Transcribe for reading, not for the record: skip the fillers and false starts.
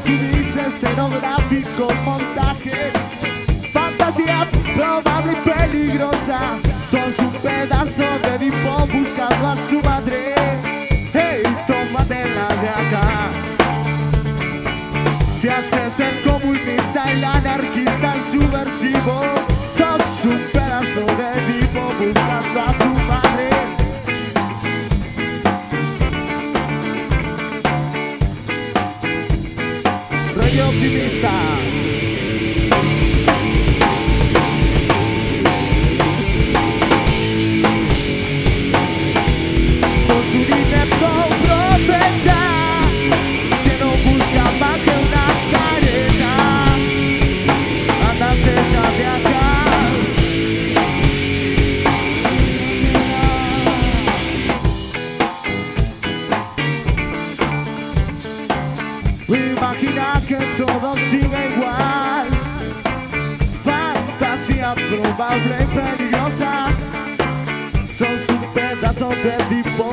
subirse escenográficos, montajes, fantasía probable y peligrosa. Son sus pedazos de tipo buscando a su madre. Hey, tómatela de acá. Te haces el comunista, el anarquista, el subversivo. Sos un pedazo de tipo buscando a su madre. Rey optimista. Sos un inepto profeta que no busca más que una careta. Andate ya de acá. Imagina que todo sigue igual. Fantasía probable y peligrosa. Sos un pedazo de tipo